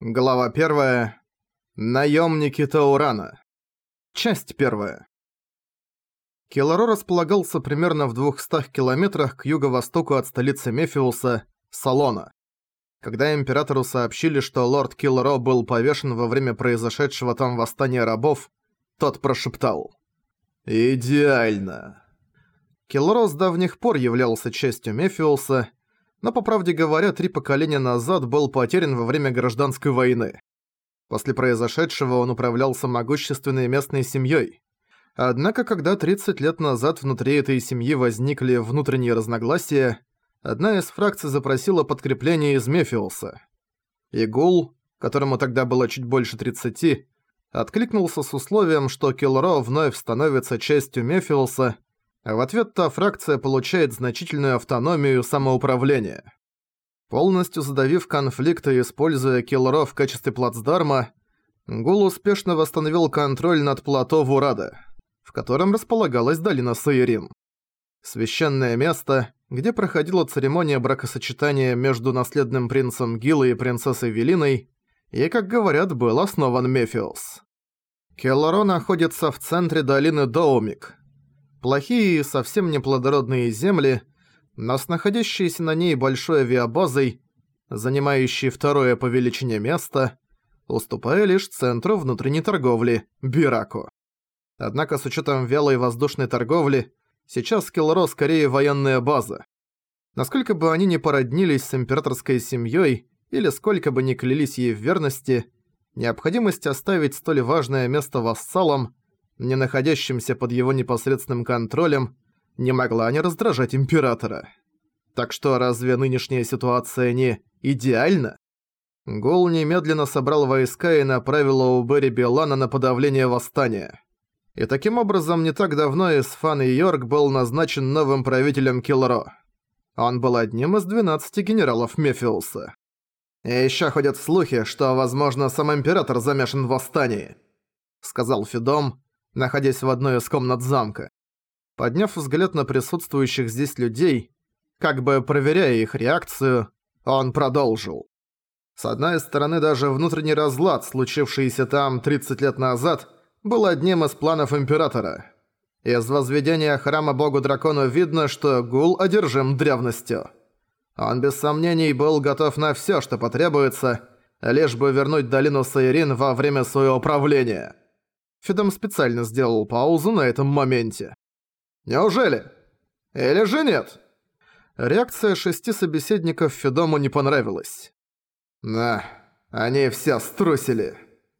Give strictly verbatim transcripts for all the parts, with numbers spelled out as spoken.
Глава первая. Наемники Таурана. Часть первая. Келаро располагался примерно в двухстах километрах к юго-востоку от столицы Мефиуса, Салона. Когда императору сообщили, что лорд Келаро был повешен во время произошедшего там восстания рабов, тот прошептал: «Идеально». Келаро с давних пор являлся частью Мефиуса, но, по правде говоря, три поколения назад был потерян во время гражданской войны. После произошедшего он управлялся могущественной местной семьей. Однако, когда тридцать лет назад внутри этой семьи возникли внутренние разногласия, одна из фракций запросила подкрепление из Мефиуса. Игул, которому тогда было чуть больше тридцати, откликнулся с условием, что Келаро вновь становится частью Мефиуса, а в ответ та фракция получает значительную автономию и самоуправление. Полностью задавив конфликт и используя Келаро в качестве плацдарма, Гул успешно восстановил контроль над плато Вурада, в котором располагалась долина Саирин. Священное место, где проходила церемония бракосочетания между наследным принцем Гилой и принцессой Велиной, и, как говорят, был основан Мефиус. Келаро находится в центре долины Доумик. Плохие и совсем неплодородные земли, но с находящейся на ней большой авиабазой, занимающей второе по величине место, уступая лишь центру внутренней торговли – Бираку. Однако с учетом вялой воздушной торговли, сейчас Келаро скорее военная база. Насколько бы они ни породнились с императорской семьей или сколько бы ни клялись ей в верности, необходимость оставить столь важное место вассалам, не находящимся под его непосредственным контролем, не могла не раздражать императора. Так что разве нынешняя ситуация не идеальна? Гул немедленно собрал войска и направил Оубери Белана на подавление восстания. И таким образом не так давно Исфан Йорк был назначен новым правителем Келаро. Он был одним из двенадцати генералов Мефиуса. «И ещё ходят слухи, что, возможно, сам император замешан в восстании», — сказал Федом, находясь в одной из комнат замка. Подняв взгляд на присутствующих здесь людей, как бы проверяя их реакцию, он продолжил. С одной стороны, даже внутренний разлад, случившийся там тридцать лет назад, был одним из планов императора. Из возведения храма богу-дракону видно, что Гул одержим древностью. Он без сомнений был готов на всё, что потребуется, лишь бы вернуть долину Саирин во время своего правления. Федом специально сделал паузу на этом моменте. «Неужели? Или же нет?» Реакция шести собеседников Федому не понравилась. «На, они все струсили».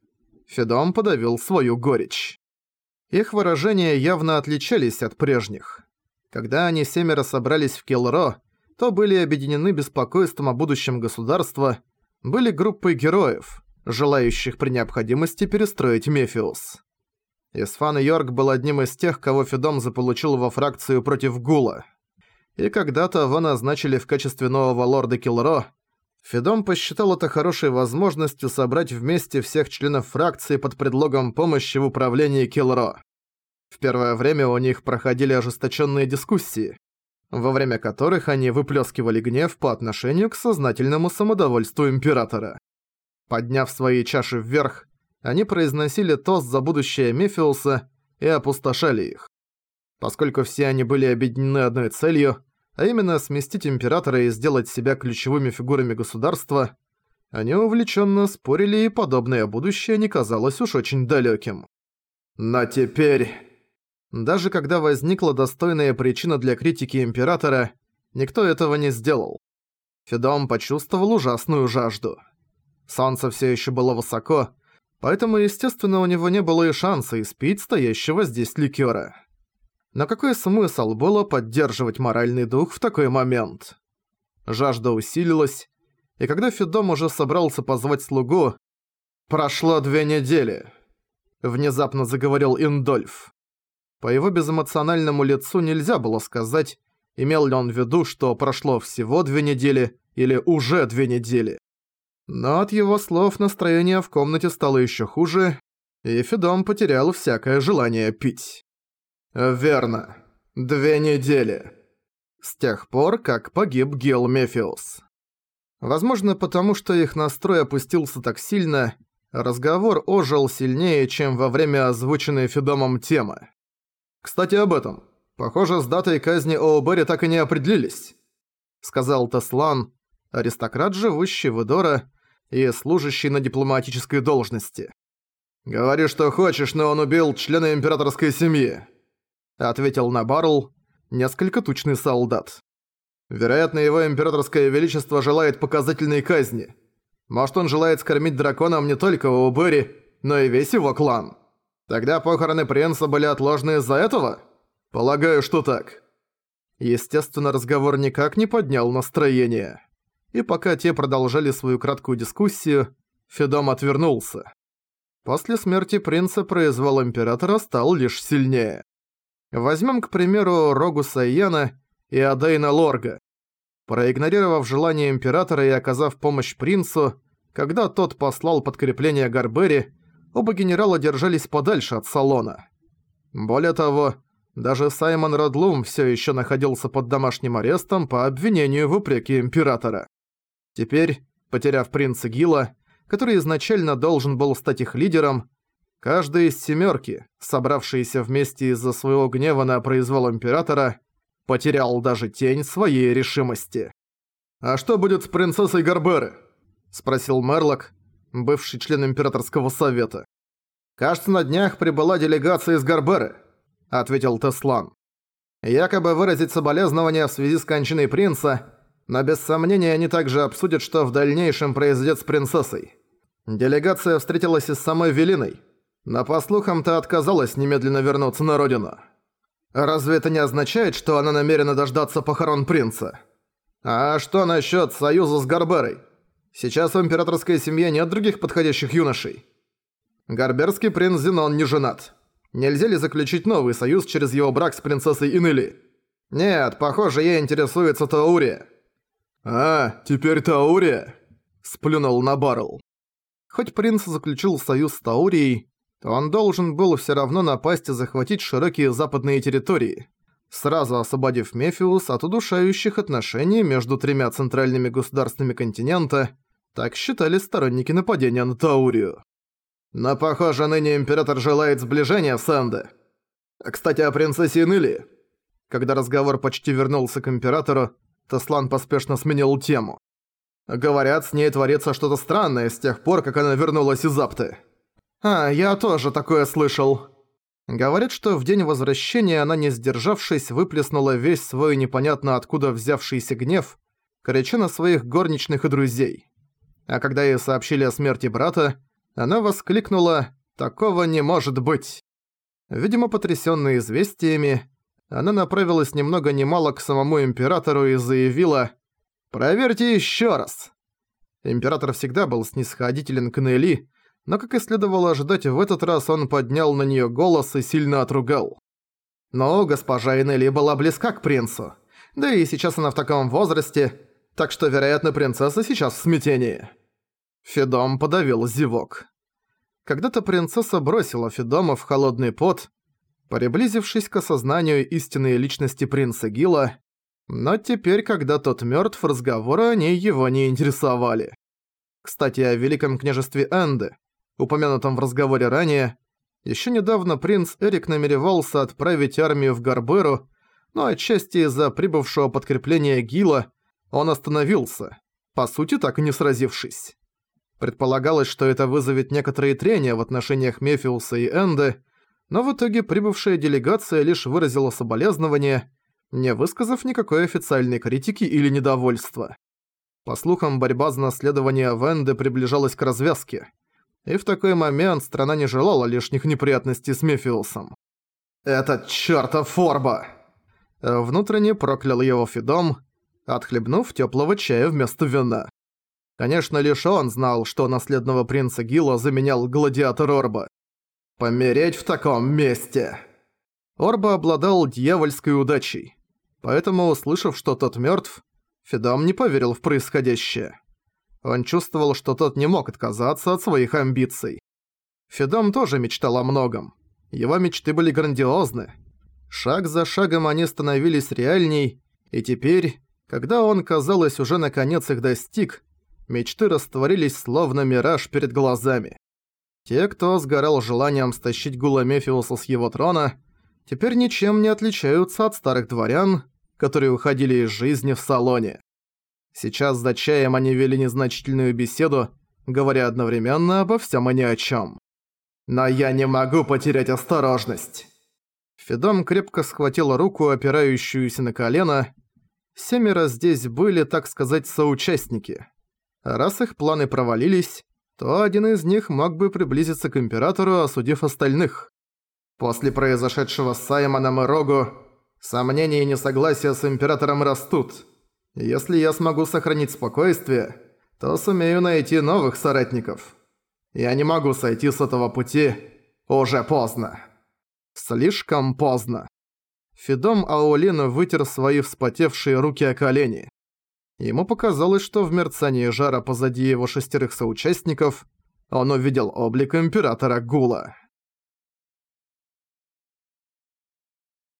Федом подавил свою горечь. Их выражения явно отличались от прежних. Когда они семеро собрались в Келаро, то были объединены беспокойством о будущем государства, были группой героев, желающих при необходимости перестроить Мефиус. Исфан Йорк был одним из тех, кого Федом заполучил во фракцию против Гула. И когда-то его назначили в качестве нового лорда Келаро, Федом посчитал это хорошей возможностью собрать вместе всех членов фракции под предлогом помощи в управлении Келаро. В первое время у них проходили ожесточенные дискуссии, во время которых они выплескивали гнев по отношению к сознательному самодовольству императора. Подняв свои чаши вверх, они произносили тост за будущее Мефиуса и опустошали их. Поскольку все они были объединены одной целью, а именно сместить императора и сделать себя ключевыми фигурами государства, они увлеченно спорили, и подобное будущее не казалось уж очень далеким. Но теперь... Даже когда возникла достойная причина для критики императора, никто этого не сделал. Федом почувствовал ужасную жажду. Солнце все еще было высоко, поэтому, естественно, у него не было и шанса испить стоящего здесь ликёра. Но какой смысл было поддерживать моральный дух в такой момент? Жажда усилилась, и когда Федом уже собрался позвать слугу, «Прошло две недели», — внезапно заговорил Индольф. По его безэмоциональному лицу нельзя было сказать, имел ли он в виду, что прошло всего две недели или уже две недели. Но от его слов настроение в комнате стало еще хуже, и Федом потерял всякое желание пить. «Верно. Две недели. С тех пор, как погиб Гил Мефиус». Возможно, потому что их настрой опустился так сильно, разговор ожил сильнее, чем во время озвученной Федомом темы. «Кстати, об этом. Похоже, с датой казни Оубери так и не определились», — сказал Теслан, аристократ, живущий в Эдора и служащий на дипломатической должности. «Говори, что хочешь, но он убил члена императорской семьи», — ответил Набарл, несколько тучный солдат. «Вероятно, его императорское величество желает показательной казни. Может, он желает скормить драконам не только Оубери, но и весь его клан. Тогда похороны принца были отложены из-за этого? Полагаю, что так». Естественно, разговор никак не поднял настроение. И пока те продолжали свою краткую дискуссию, Федом отвернулся. После смерти принца произвол императора стал лишь сильнее. Возьмем, к примеру, Рогуса Ияна и Адейна Лорга. Проигнорировав желание императора и оказав помощь принцу, когда тот послал подкрепление Гарбери, оба генерала держались подальше от салона. Более того, даже Саймон Радлум все еще находился под домашним арестом по обвинению в упреке императора. Теперь, потеряв принца Гила, который изначально должен был стать их лидером, каждый из семерки, собравшиеся вместе из-за своего гнева на произвол императора, потерял даже тень своей решимости. «А что будет с принцессой Гарберы?» – спросил Мерлок, бывший член императорского совета. «Кажется, на днях прибыла делегация из Гарберы», – ответил Теслан. «Якобы выразить соболезнования в связи с кончиной принца, но без сомнения они также обсудят, что в дальнейшем произойдет с принцессой. Делегация встретилась и с самой Велиной, но по слухам та отказалась немедленно вернуться на родину. Разве это не означает, что она намерена дождаться похорон принца? А что насчет союза с Гарберой? Сейчас в императорской семье нет других подходящих юношей. Гарберский принц Зенон не женат. Нельзя ли заключить новый союз через его брак с принцессой Инели? Нет, похоже, ей интересуется Таурия». «А, теперь Таурия?» – сплюнул Набарл. Хоть принц заключил союз с Таурией, то он должен был все равно напасть и захватить широкие западные территории, сразу освободив Мефиус от удушающих отношений между тремя центральными государствами континента, так считали сторонники нападения на Таурию. Но, похоже, ныне император желает сближения с Энде. Кстати, о принцессе Инели. Когда разговор почти вернулся к императору, Теслан поспешно сменил тему. Говорят, с ней творится что-то странное с тех пор, как она вернулась из Апты. А, я тоже такое слышал. Говорят, что в день возвращения она, не сдержавшись, выплеснула весь свой непонятно откуда взявшийся гнев, крича на своих горничных и друзей. А когда ей сообщили о смерти брата, она воскликнула «Такого не может быть!». Видимо, потрясённая известиями, она направилась ни много ни мало к самому императору и заявила «Проверьте ещё раз!». Император всегда был снисходителен к Нелли, но, как и следовало ожидать, в этот раз он поднял на неё голос и сильно отругал. Но госпожа Инелли была близка к принцу, да и сейчас она в таком возрасте, так что, вероятно, принцесса сейчас в смятении. Федом подавил зевок. Когда-то принцесса бросила Федома в холодный пот, приблизившись к осознанию истинной личности принца Гила, но теперь, когда тот мёртв, разговоры о ней его не интересовали. Кстати, о Великом княжестве Энде, упомянутом в разговоре ранее, ещё недавно принц Эрик намеревался отправить армию в Гарберу, но отчасти из-за прибывшего подкрепления Гила он остановился, по сути так и не сразившись. Предполагалось, что это вызовет некоторые трения в отношениях Мефиуса и Энде, но в итоге прибывшая делегация лишь выразила соболезнования, не высказав никакой официальной критики или недовольства. По слухам, борьба за наследование в Энде приближалась к развязке, и в такой момент страна не желала лишних неприятностей с Мефиусом. «Этот чёртов Форба!» Внутренне проклял его Федом, отхлебнув тёплого чая вместо вина. Конечно, лишь он знал, что наследного принца Гила заменял гладиатор Орба. «Помереть в таком месте!» Орба обладал дьявольской удачей, поэтому, услышав, что тот мёртв, Федом не поверил в происходящее. Он чувствовал, что тот не мог отказаться от своих амбиций. Федом тоже мечтал о многом. Его мечты были грандиозны. Шаг за шагом они становились реальней, и теперь, когда он, казалось, уже наконец их достиг, Мечты растворились словно мираж перед глазами. Те, кто сгорал желанием стащить Гула Мефиуса с его трона, теперь ничем не отличаются от старых дворян, которые уходили из жизни в салоне. Сейчас за чаем они вели незначительную беседу, говоря одновременно обо всем и ни о чем. «Но я не могу потерять осторожность!» Фидом крепко схватила руку, опирающуюся на колено. Семеро здесь были, так сказать, соучастники. Раз их планы провалились, то один из них мог бы приблизиться к Императору, осудив остальных. После произошедшего с Саймоном и Рогу, сомнения и несогласия с Императором растут. Если я смогу сохранить спокойствие, то сумею найти новых соратников. Я не могу сойти с этого пути. Уже поздно. Слишком поздно. Фидом Аолин вытер свои вспотевшие руки о колени. Ему показалось, что в мерцании жара позади его шестерых соучастников он увидел облик Императора Гула.